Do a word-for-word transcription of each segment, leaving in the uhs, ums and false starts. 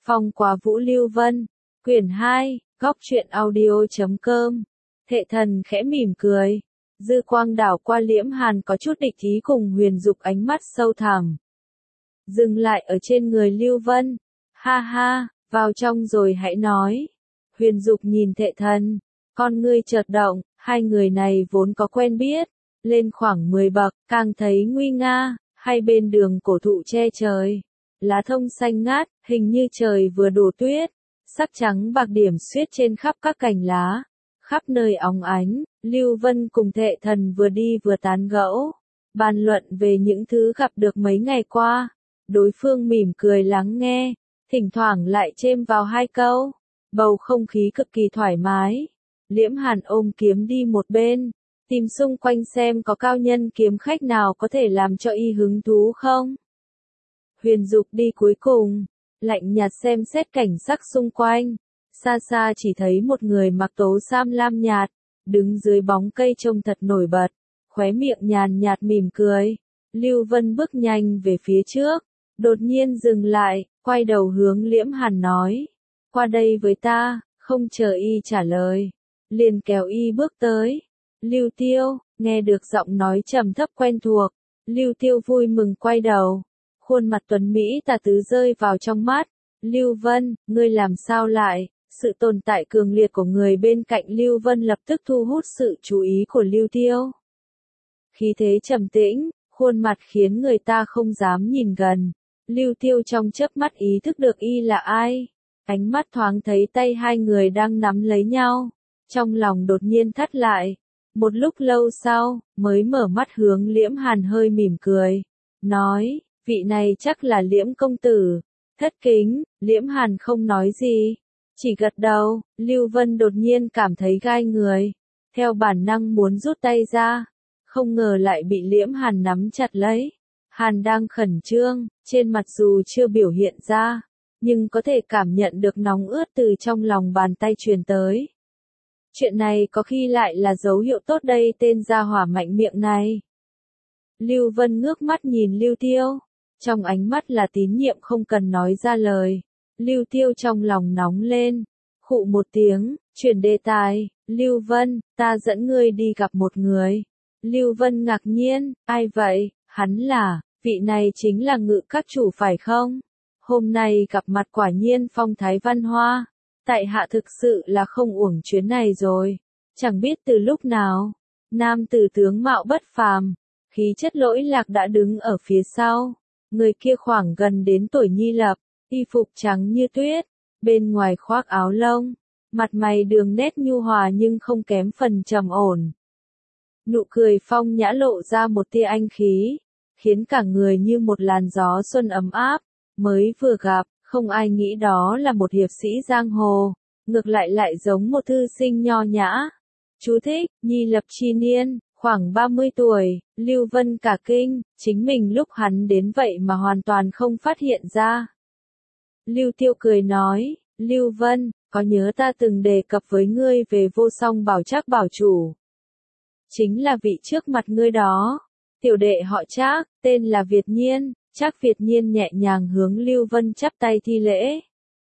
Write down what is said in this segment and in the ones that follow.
Phong Quá Vũ Lưu Vân, quyển hai, góc truyện audio chấm com. Thệ Thần khẽ mỉm cười, dư quang đảo qua Liễm Hàn có chút địch ý cùng Huyền Dục, ánh mắt sâu thẳm dừng lại ở trên người Lưu Vân. Ha ha, vào trong rồi hãy nói. Huyền Dục nhìn Thệ Thần, con ngươi chợt động, hai người này vốn có quen biết, lên khoảng mười bậc, càng thấy nguy nga, hai bên đường cổ thụ che trời, lá thông xanh ngát, hình như trời vừa đổ tuyết, sắc trắng bạc điểm xuyết trên khắp các cành lá, khắp nơi óng ánh. Lưu Vân cùng Thệ Thần vừa đi vừa tán gẫu, bàn luận về những thứ gặp được mấy ngày qua. Đối phương mỉm cười lắng nghe, thỉnh thoảng lại chêm vào hai câu, bầu không khí cực kỳ thoải mái. Liễm Hàn ôm kiếm đi một bên, tìm xung quanh xem có cao nhân kiếm khách nào có thể làm cho y hứng thú không. Huyền Dục đi cuối cùng, lạnh nhạt xem xét cảnh sắc xung quanh, xa xa chỉ thấy một người mặc tố sam lam nhạt, đứng dưới bóng cây trông thật nổi bật, khóe miệng nhàn nhạt mỉm cười. Lưu Vân bước nhanh về phía trước, đột nhiên dừng lại, quay đầu hướng Liễm Hàn nói, qua đây với ta. Không chờ y trả lời, liền kéo y bước tới. Lưu Tiêu, nghe được giọng nói trầm thấp quen thuộc, Lưu Tiêu vui mừng quay đầu, khuôn mặt tuấn mỹ tà tứ rơi vào trong mắt. Lưu Vân, ngươi làm sao lại? Sự tồn tại cường liệt của người bên cạnh Lưu Vân lập tức thu hút sự chú ý của Lưu Tiêu. Khí thế trầm tĩnh, khuôn mặt khiến người ta không dám nhìn gần. Lưu Tiêu trong chớp mắt ý thức được y là ai. Ánh mắt thoáng thấy tay hai người đang nắm lấy nhau, trong lòng đột nhiên thắt lại. Một lúc lâu sau, mới mở mắt hướng Liễm Hàn hơi mỉm cười, nói, vị này chắc là Liễm công tử. Thất kính. Liễm Hàn không nói gì, chỉ gật đầu. Lưu Vân đột nhiên cảm thấy gai người, theo bản năng muốn rút tay ra, không ngờ lại bị Liễm Hàn nắm chặt lấy. Hàn đang khẩn trương, trên mặt dù chưa biểu hiện ra, nhưng có thể cảm nhận được nóng ướt từ trong lòng bàn tay truyền tới. Chuyện này có khi lại là dấu hiệu tốt đây, tên gia hỏa mạnh miệng này. Lưu Vân ngước mắt nhìn Lưu Tiêu, trong ánh mắt là tín nhiệm không cần nói ra lời. Lưu Tiêu trong lòng nóng lên, khụ một tiếng, chuyển đề tài. Lưu Vân, ta dẫn ngươi đi gặp một người. Lưu Vân ngạc nhiên, ai vậy? Hắn là, vị này chính là Ngự các chủ phải không? Hôm nay gặp mặt quả nhiên phong thái văn hoa. Tại hạ thực sự là không uổng chuyến này rồi. Chẳng biết từ lúc nào, nam tử tướng mạo bất phàm, khí chất lỗi lạc đã đứng ở phía sau. Người kia khoảng gần đến tuổi Nhi Lập, y phục trắng như tuyết, bên ngoài khoác áo lông, mặt mày đường nét nhu hòa nhưng không kém phần trầm ổn. Nụ cười phong nhã lộ ra một tia anh khí, khiến cả người như một làn gió xuân ấm áp. Mới vừa gặp, không ai nghĩ đó là một hiệp sĩ giang hồ, ngược lại lại giống một thư sinh nho nhã. Chú thích, Nhi Lập chi niên, khoảng ba mươi tuổi. Lưu Vân cả kinh, chính mình lúc hắn đến vậy mà hoàn toàn không phát hiện ra. Lưu Tiêu cười nói, Lưu Vân, có nhớ ta từng đề cập với ngươi về Vô Song Bảo Trác bảo chủ? Chính là vị trước mặt ngươi đó. Tiểu đệ họ Trác, tên là Việt Nhiên. Trác Việt Nhiên nhẹ nhàng hướng Lưu Vân chắp tay thi lễ.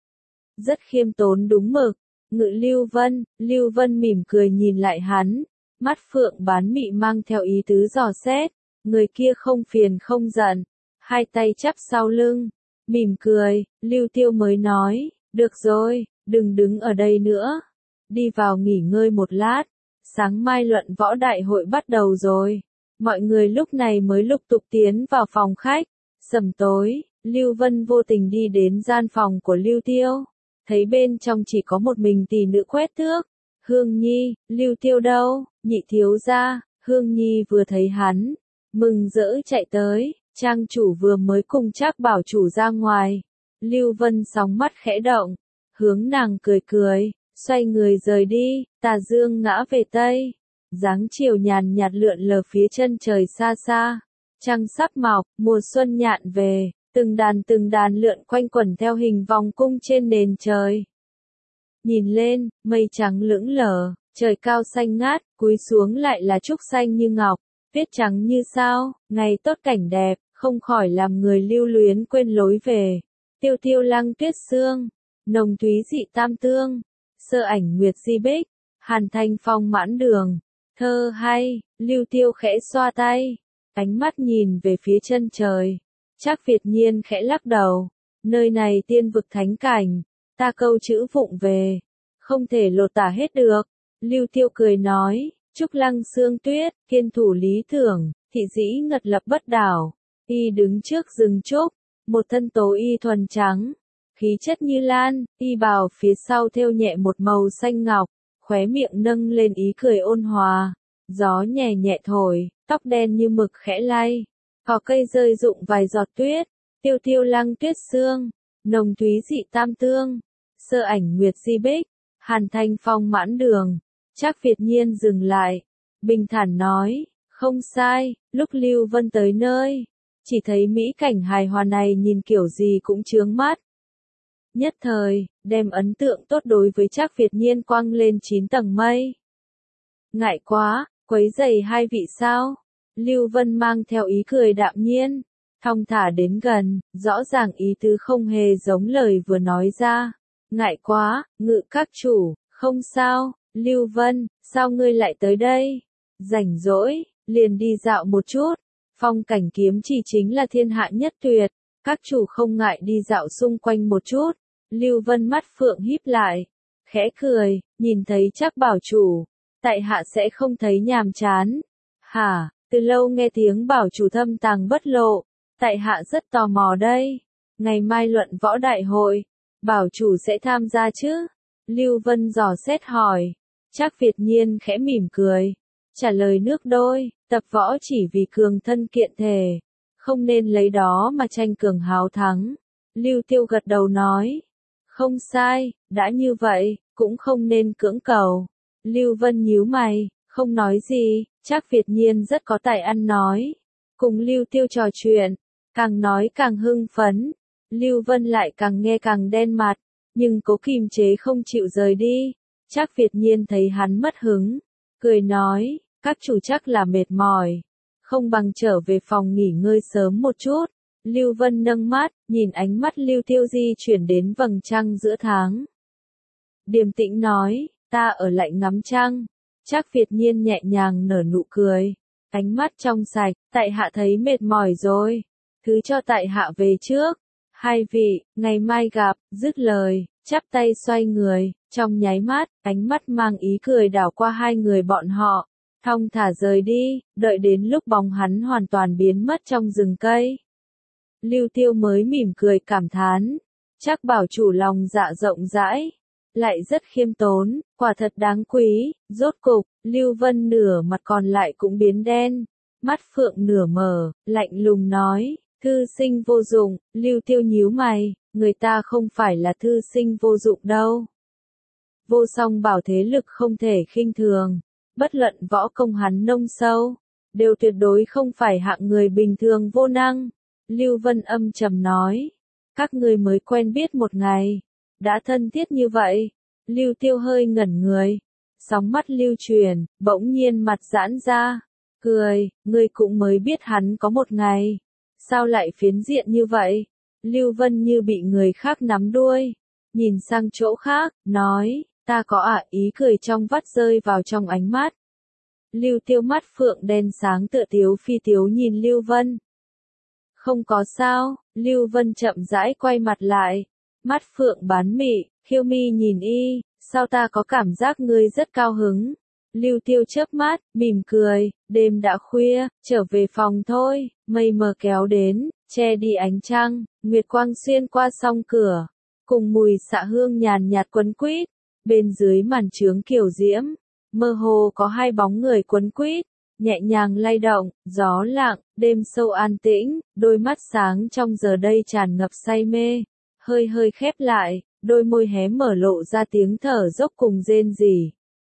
Rất khiêm tốn đúng mực. Ngự Lưu Vân. Lưu Vân mỉm cười nhìn lại hắn, mắt phượng bán mị mang theo ý tứ dò xét. Người kia không phiền không giận, hai tay chắp sau lưng, mỉm cười. Lưu Tiêu mới nói, được rồi, đừng đứng ở đây nữa, đi vào nghỉ ngơi một lát, sáng mai luận võ đại hội bắt đầu rồi. Mọi người lúc này mới lục tục tiến vào phòng khách. Sầm tối, Lưu Vân vô tình đi đến gian phòng của Lưu Tiêu, thấy bên trong chỉ có một mình tỷ nữ quét tước. Hương Nhi. Lưu Tiêu đâu? Nhị thiếu gia. Hương Nhi vừa thấy hắn, mừng rỡ chạy tới. Trang chủ vừa mới cùng Trác bảo chủ ra ngoài. Lưu Vân sóng mắt khẽ động, hướng nàng cười cười, xoay người rời đi. Tà dương ngã về tây, dáng chiều nhàn nhạt lượn lờ phía chân trời xa xa. Trăng sắp mọc, mùa xuân nhạn về, từng đàn từng đàn lượn quanh quẩn theo hình vòng cung trên nền trời. Nhìn lên, mây trắng lững lờ, trời cao xanh ngát, cúi xuống lại là trúc xanh như ngọc, tuyết trắng như sao, ngày tốt cảnh đẹp, không khỏi làm người lưu luyến quên lối về. Tiêu tiêu lăng tuyết sương, nồng thúy dị tam tương, sơ ảnh nguyệt di bích, hàn thanh phong mãn đường. Thơ hay, Lưu Tiêu khẽ xoa tay, ánh mắt nhìn về phía chân trời. Trác Việt Nhiên khẽ lắc đầu, nơi này tiên vực thánh cảnh, ta câu chữ vụng về, không thể lột tả hết được. Lưu Tiêu cười nói, trúc lăng sương tuyết, kiên thủ lý tưởng, thị dĩ ngật lập bất đảo. Y đứng trước rừng trúc, một thân tố y thuần trắng, khí chất như lan, y bào phía sau thêu nhẹ một màu xanh ngọc, khóe miệng nâng lên ý cười ôn hòa. Gió nhẹ nhẹ thổi, tóc đen như mực khẽ lay, cỏ cây rơi rụng vài giọt tuyết. Tiêu tiêu lăng tuyết sương, nồng thúy dị tam tương, sơ ảnh nguyệt di bích, hàn thanh phong mãn đường. Trác Việt Nhiên dừng lại, bình thản nói, không sai. Lúc Lưu Vân tới nơi, chỉ thấy mỹ cảnh hài hòa này nhìn kiểu gì cũng chướng mắt. Nhất thời, đem ấn tượng tốt đối với Trác Việt Nhiên quăng lên chín tầng mây. Ngại quá, quấy rầy hai vị sao? Lưu Vân mang theo ý cười đạm nhiên, thong thả đến gần, rõ ràng ý tứ không hề giống lời vừa nói ra. Ngại quá, ngự các chủ, không sao. Lưu Vân, sao ngươi lại tới đây? Rảnh rỗi, liền đi dạo một chút. Phong cảnh kiếm chỉ chính là thiên hạ nhất tuyệt, các chủ không ngại đi dạo xung quanh một chút. Lưu Vân mắt phượng híp lại, khẽ cười, nhìn thấy Trác bảo chủ, tại hạ sẽ không thấy nhàm chán. Hả, từ lâu nghe tiếng bảo chủ thâm tàng bất lộ, tại hạ rất tò mò đây. Ngày mai luận võ đại hội, bảo chủ sẽ tham gia chứ? Lưu Vân dò xét hỏi. Trác Việt Nhiên khẽ mỉm cười, trả lời nước đôi, tập võ chỉ vì cường thân kiện thể, không nên lấy đó mà tranh cường háo thắng. Lưu Tiêu gật đầu nói, không sai, đã như vậy, cũng không nên cưỡng cầu. Lưu Vân nhíu mày, không nói gì. Trác Việt Nhiên rất có tài ăn nói, cùng Lưu Tiêu trò chuyện, càng nói càng hưng phấn. Lưu Vân lại càng nghe càng đen mặt, nhưng cố kìm chế không chịu rời đi. Trác Việt Nhiên thấy hắn mất hứng, cười nói, các chủ chắc là mệt mỏi, không bằng trở về phòng nghỉ ngơi sớm một chút. Lưu Vân nâng mắt, nhìn ánh mắt Lưu Tiêu di chuyển đến vầng trăng giữa tháng. Điềm tĩnh nói, ta ở lại ngắm trăng. Trác Việt Nhiên nhẹ nhàng nở nụ cười, ánh mắt trong sạch, tại hạ thấy mệt mỏi rồi, thứ cho tại hạ về trước. Hai vị, ngày mai gặp. Dứt lời, chắp tay xoay người, trong nháy mắt, ánh mắt mang ý cười đảo qua hai người bọn họ, thong thả rời đi, đợi đến lúc bóng hắn hoàn toàn biến mất trong rừng cây. Lưu Tiêu mới mỉm cười cảm thán, Trác bảo chủ lòng dạ rộng rãi, lại rất khiêm tốn, quả thật đáng quý. Rốt cục, Lưu Vân nửa mặt còn lại cũng biến đen, mắt phượng nửa mở, lạnh lùng nói, thư sinh vô dụng. Lưu Tiêu nhíu mày, người ta không phải là thư sinh vô dụng đâu. Vô song bảo thế lực không thể khinh thường, bất luận võ công hắn nông sâu, đều tuyệt đối không phải hạng người bình thường vô năng. Lưu Vân âm trầm nói, các ngươi mới quen biết một ngày, đã thân thiết như vậy. Lưu Tiêu hơi ngẩn người, sóng mắt lưu truyền, bỗng nhiên mặt giãn ra, cười, ngươi cũng mới biết hắn có một ngày, sao lại phiến diện như vậy? Lưu Vân như bị người khác nắm đuôi, nhìn sang chỗ khác, nói, ta có ạ. Ý cười trong vắt rơi vào trong ánh mắt. Lưu Tiêu mắt phượng đen sáng tựa tiếu phi tiếu nhìn Lưu Vân. Không có sao. Lưu Vân chậm rãi quay mặt lại, mắt phượng bán mị, khiêu mi nhìn y, sao ta có cảm giác ngươi rất cao hứng. Lưu Tiêu chớp mắt, mỉm cười, đêm đã khuya, trở về phòng thôi. Mây mờ kéo đến, che đi ánh trăng, nguyệt quang xuyên qua song cửa, cùng mùi xạ hương nhàn nhạt quấn quýt. Bên dưới màn trướng kiều diễm, mơ hồ có hai bóng người quấn quýt, nhẹ nhàng lay động. Gió lặng, đêm sâu an tĩnh, đôi mắt sáng trong giờ đây tràn ngập say mê, hơi hơi khép lại, đôi môi hé mở lộ ra tiếng thở dốc cùng rên rỉ.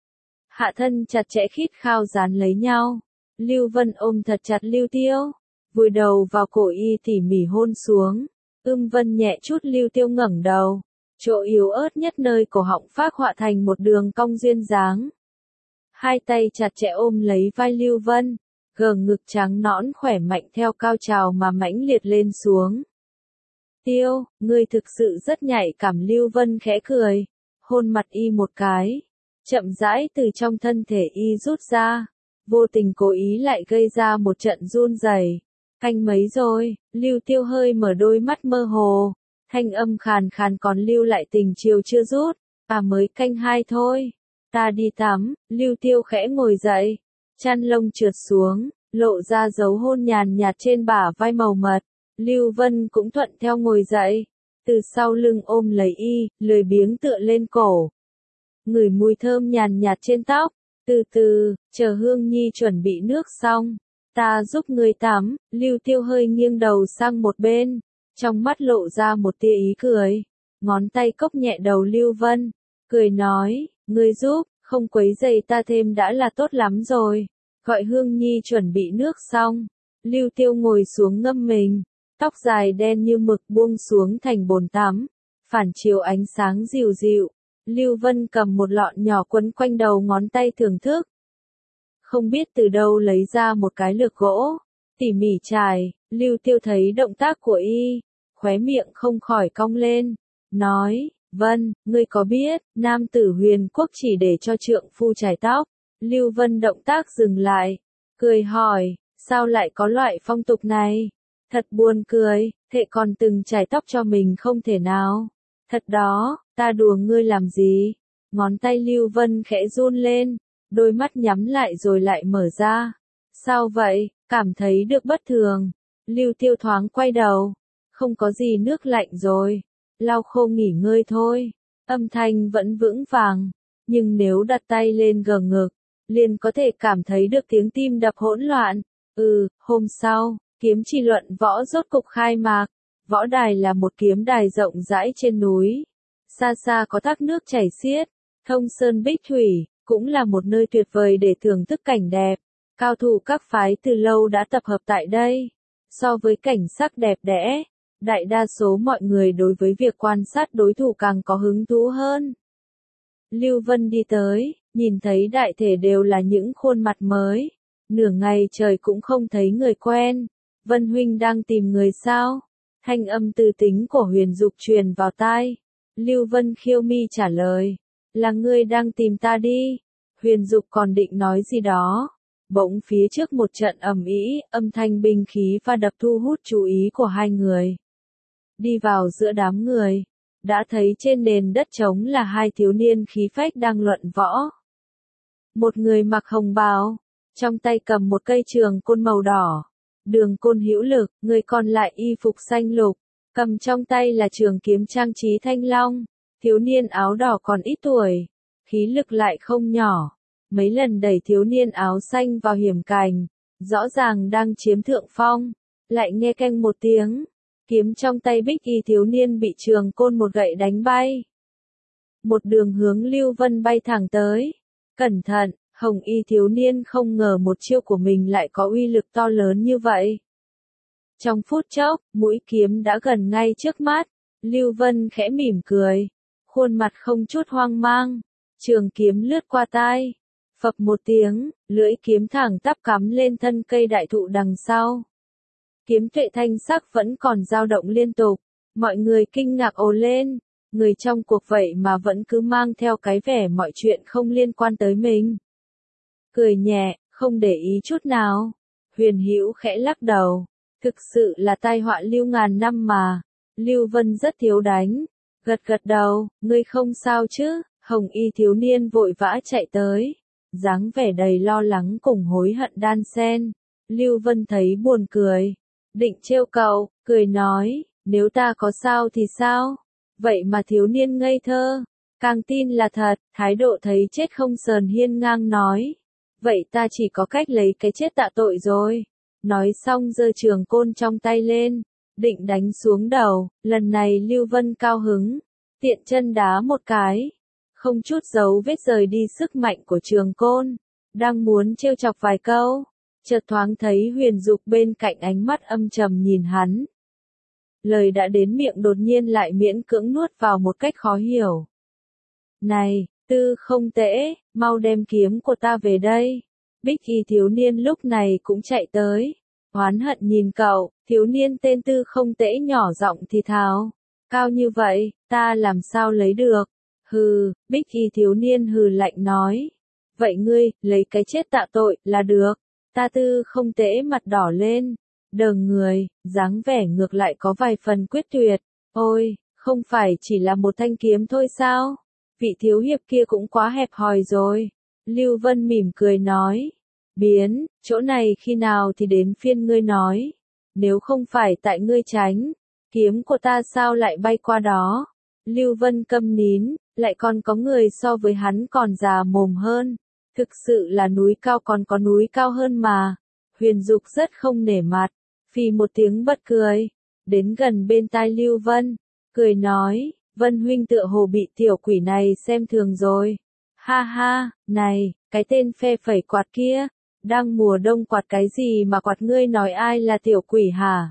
Hạ thân chặt chẽ khít khao dán lấy nhau. Lưu Vân ôm thật chặt Lưu Tiêu, vùi đầu vào cổ y tỉ mỉ hôn xuống. Ưm Vân nhẹ chút Lưu Tiêu ngẩng đầu, chỗ yếu ớt nhất nơi cổ họng phác họa thành một đường cong duyên dáng. Hai tay chặt chẽ ôm lấy vai Lưu Vân, gờ ngực trắng nõn khỏe mạnh theo cao trào mà mãnh liệt lên xuống. Tiêu, ngươi thực sự rất nhạy cảm. Lưu Vân khẽ cười, hôn mặt y một cái, chậm rãi từ trong thân thể y rút ra, vô tình cố ý lại gây ra một trận run rẩy. Canh mấy rồi, Lưu Tiêu hơi mở đôi mắt mơ hồ, thanh âm khàn khàn còn lưu lại tình chiều chưa rút, à mới canh hai thôi, ta đi tắm. Lưu Tiêu khẽ ngồi dậy, chăn lông trượt xuống, lộ ra dấu hôn nhàn nhạt trên bả vai màu mật. Lưu Vân cũng thuận theo ngồi dậy, từ sau lưng ôm lấy y, lười biếng tựa lên cổ. Ngửi mùi thơm nhàn nhạt trên tóc, từ từ, chờ Hương Nhi chuẩn bị nước xong, ta giúp ngươi tắm. Lưu Tiêu hơi nghiêng đầu sang một bên, trong mắt lộ ra một tia ý cười, ngón tay cốc nhẹ đầu Lưu Vân, cười nói, ngươi giúp, không quấy rầy ta thêm đã là tốt lắm rồi. Gọi Hương Nhi chuẩn bị nước xong, Lưu Tiêu ngồi xuống ngâm mình, tóc dài đen như mực buông xuống thành bồn tắm, phản chiếu ánh sáng dịu dịu. Lưu Vân cầm một lọn nhỏ quấn quanh đầu ngón tay thưởng thức. Không biết từ đâu lấy ra một cái lược gỗ, tỉ mỉ chải. Lưu Tiêu thấy động tác của y, khóe miệng không khỏi cong lên, nói, Vân, ngươi có biết, nam tử Huyền Quốc chỉ để cho trượng phu chải tóc. Lưu Vân động tác dừng lại, cười hỏi, sao lại có loại phong tục này? Thật buồn cười, thệ còn từng chải tóc cho mình không thể nào. Thật đó, ta đùa ngươi làm gì? Ngón tay Lưu Vân khẽ run lên, đôi mắt nhắm lại rồi lại mở ra. Sao vậy, cảm thấy được bất thường? Lưu Tiêu thoáng quay đầu, không có gì, nước lạnh rồi, lau khô nghỉ ngơi thôi. Âm thanh vẫn vững vàng, nhưng nếu đặt tay lên gờ ngực, liền có thể cảm thấy được tiếng tim đập hỗn loạn. Ừ, hôm sau, kiếm chi luận võ rốt cục khai mạc. Võ đài là một kiếm đài rộng rãi trên núi. Xa xa có thác nước chảy xiết, thông sơn bích thủy, cũng là một nơi tuyệt vời để thưởng thức cảnh đẹp. Cao thủ các phái từ lâu đã tập hợp tại đây. So với cảnh sắc đẹp đẽ, đại đa số mọi người đối với việc quan sát đối thủ càng có hứng thú hơn. Lưu Vân đi tới, nhìn thấy đại thể đều là những khuôn mặt mới. Nửa ngày trời cũng không thấy người quen. Vân huynh đang tìm người sao? Thanh âm từ tính của Huyền Dục truyền vào tai. Lưu Vân khiêu mi trả lời, là ngươi đang tìm ta đi. Huyền Dục còn định nói gì đó, bỗng phía trước một trận ầm ĩ, âm thanh binh khí va đập thu hút chú ý của hai người. Đi vào giữa đám người, đã thấy trên nền đất trống là hai thiếu niên khí phách đang luận võ. Một người mặc hồng bào, trong tay cầm một cây trường côn màu đỏ, đường côn hữu lực, người còn lại y phục xanh lục, cầm trong tay là trường kiếm trang trí thanh long. Thiếu niên áo đỏ còn ít tuổi, khí lực lại không nhỏ, mấy lần đẩy thiếu niên áo xanh vào hiểm cảnh, rõ ràng đang chiếm thượng phong, lại nghe canh một tiếng, kiếm trong tay bích y thiếu niên bị trường côn một gậy đánh bay. Một đường hướng Lưu Vân bay thẳng tới. Cẩn thận, hồng y thiếu niên không ngờ một chiêu của mình lại có uy lực to lớn như vậy. Trong phút chốc, mũi kiếm đã gần ngay trước mắt, Lưu Vân khẽ mỉm cười, khuôn mặt không chút hoang mang, trường kiếm lướt qua tai, phập một tiếng, lưỡi kiếm thẳng tắp cắm lên thân cây đại thụ đằng sau. Kiếm tuệ thanh sắc vẫn còn dao động liên tục, mọi người kinh ngạc ồ lên, người trong cuộc vậy mà vẫn cứ mang theo cái vẻ mọi chuyện không liên quan tới mình. Cười nhẹ, không để ý chút nào, Huyền Hữu khẽ lắc đầu, thực sự là tai họa Lưu ngàn năm mà. Lưu Vân rất thiếu đánh, gật gật đầu, ngươi không sao chứ? Hồng y thiếu niên vội vã chạy tới, dáng vẻ đầy lo lắng cùng hối hận đan xen. Lưu Vân thấy buồn cười, định trêu cậu, cười nói, nếu ta có sao thì sao? Vậy mà thiếu niên ngây thơ, càng tin là thật, thái độ thấy chết không sờn hiên ngang nói, vậy ta chỉ có cách lấy cái chết tạ tội rồi. Nói xong giơ trường côn trong tay lên, định đánh xuống đầu. Lần này Lưu Vân cao hứng, tiện chân đá một cái, không chút dấu vết rời đi sức mạnh của trường côn, đang muốn trêu chọc vài câu, chợt thoáng thấy Huyền Dục bên cạnh ánh mắt âm trầm nhìn hắn. Lời đã đến miệng đột nhiên lại miễn cưỡng nuốt vào một cách khó hiểu. Này, Tư không tễ, mau đem kiếm của ta về đây. Bích y thiếu niên lúc này cũng chạy tới, oán hận nhìn cậu, thiếu niên tên Tư không tễ nhỏ giọng thì thào. Cao như vậy, ta làm sao lấy được? Hừ, bích y thiếu niên hừ lạnh nói. Vậy ngươi, lấy cái chết tạ tội, là được. Ta Tư không tễ mặt đỏ lên. Đờ người, dáng vẻ ngược lại có vài phần quyết tuyệt. Ôi, không phải chỉ là một thanh kiếm thôi sao? Vị thiếu hiệp kia cũng quá hẹp hòi rồi. Lưu Vân mỉm cười nói. Biến, chỗ này khi nào thì đến phiên ngươi nói. Nếu không phải tại ngươi tránh, kiếm của ta sao lại bay qua đó? Lưu Vân câm nín, lại còn có người so với hắn còn già mồm hơn. Thực sự là núi cao còn có núi cao hơn mà. Huyền Dục rất không nể mặt, phì một tiếng bật cười, đến gần bên tai Lưu Vân, cười nói, Vân huynh tựa hồ bị tiểu quỷ này xem thường rồi. Ha ha, này, cái tên phe phẩy quạt kia, đang mùa đông quạt cái gì mà quạt, ngươi nói ai là tiểu quỷ hả?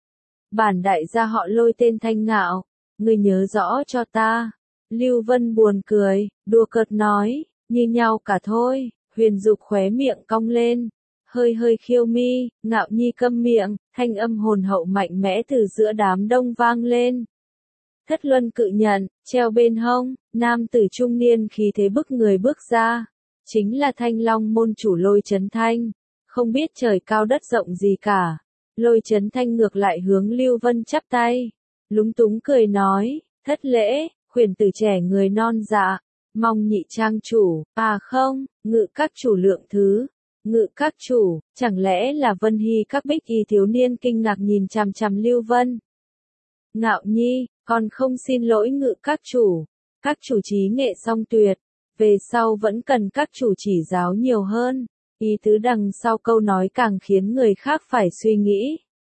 Bản đại gia họ Lôi tên Thanh Ngạo, ngươi nhớ rõ cho ta. Lưu Vân buồn cười, đùa cợt nói, như nhau cả thôi. Huyền Dục khóe miệng cong lên, hơi hơi khiêu mi, Ngạo nhi câm miệng, thanh âm hồn hậu mạnh mẽ từ giữa đám đông vang lên. Thất luân cự nhận, treo bên hông, nam tử trung niên khí thế bức người bước ra. Chính là Thanh Long môn chủ Lôi Chấn Thanh. Không biết trời cao đất rộng gì cả. Lôi Chấn Thanh ngược lại hướng Lưu Vân chắp tay. Lúng túng cười nói, thất lễ, khuyển tử trẻ người non dạ. Mong nhị trang chủ, à không, ngự các chủ lượng thứ. Ngự các chủ, chẳng lẽ là Vân Hy các bích y thiếu niên kinh ngạc nhìn chằm chằm Lưu Vân. Ngạo nhi, còn không xin lỗi ngự các chủ. Các chủ trí nghệ song tuyệt. Về sau vẫn cần các chủ chỉ giáo nhiều hơn. Ý tứ đằng sau câu nói càng khiến người khác phải suy nghĩ.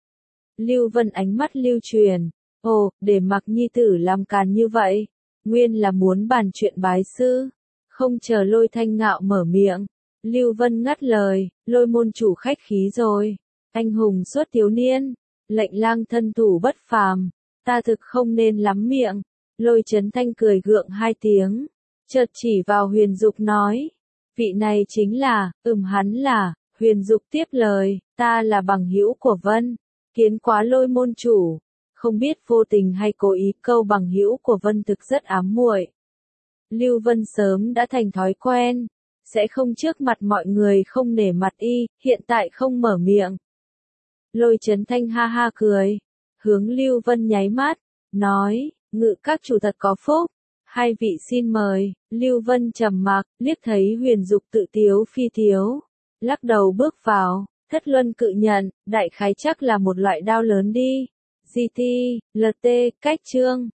Lưu Vân ánh mắt lưu truyền. Ồ, để mặc nhi tử làm càn như vậy. Nguyên là muốn bàn chuyện bái sư. Không chờ Lôi Thanh Ngạo mở miệng. Lưu Vân ngắt lời, Lôi môn chủ khách khí rồi. Anh hùng xuất thiếu niên. Lệnh lang thân thủ bất phàm. Ta thực không nên lắm miệng. Lôi Chấn Thanh cười gượng hai tiếng. Chợt chỉ vào Huyền Dục nói. Vị này chính là, ừm hắn là, Huyền Dục tiếp lời, ta là bằng hữu của Vân. Kiến quá Lôi môn chủ. Không biết vô tình hay cố ý, câu bằng hữu của Vân thực rất ám muội. Lưu Vân sớm đã thành thói quen. Sẽ không trước mặt mọi người không nể mặt y, hiện tại không mở miệng. Lôi Chấn Thanh ha ha cười. Hướng Lưu Vân nháy mắt. Nói, ngự các chủ thật có phúc. Hai vị xin mời. Lưu Vân trầm mặc, liếc thấy Huyền Dục tự tiếu phi tiếu. Lắc đầu bước vào. Thất luân cự nhận, đại khái chắc là một loại đao lớn đi. giê tê, lờ tê, cách chương.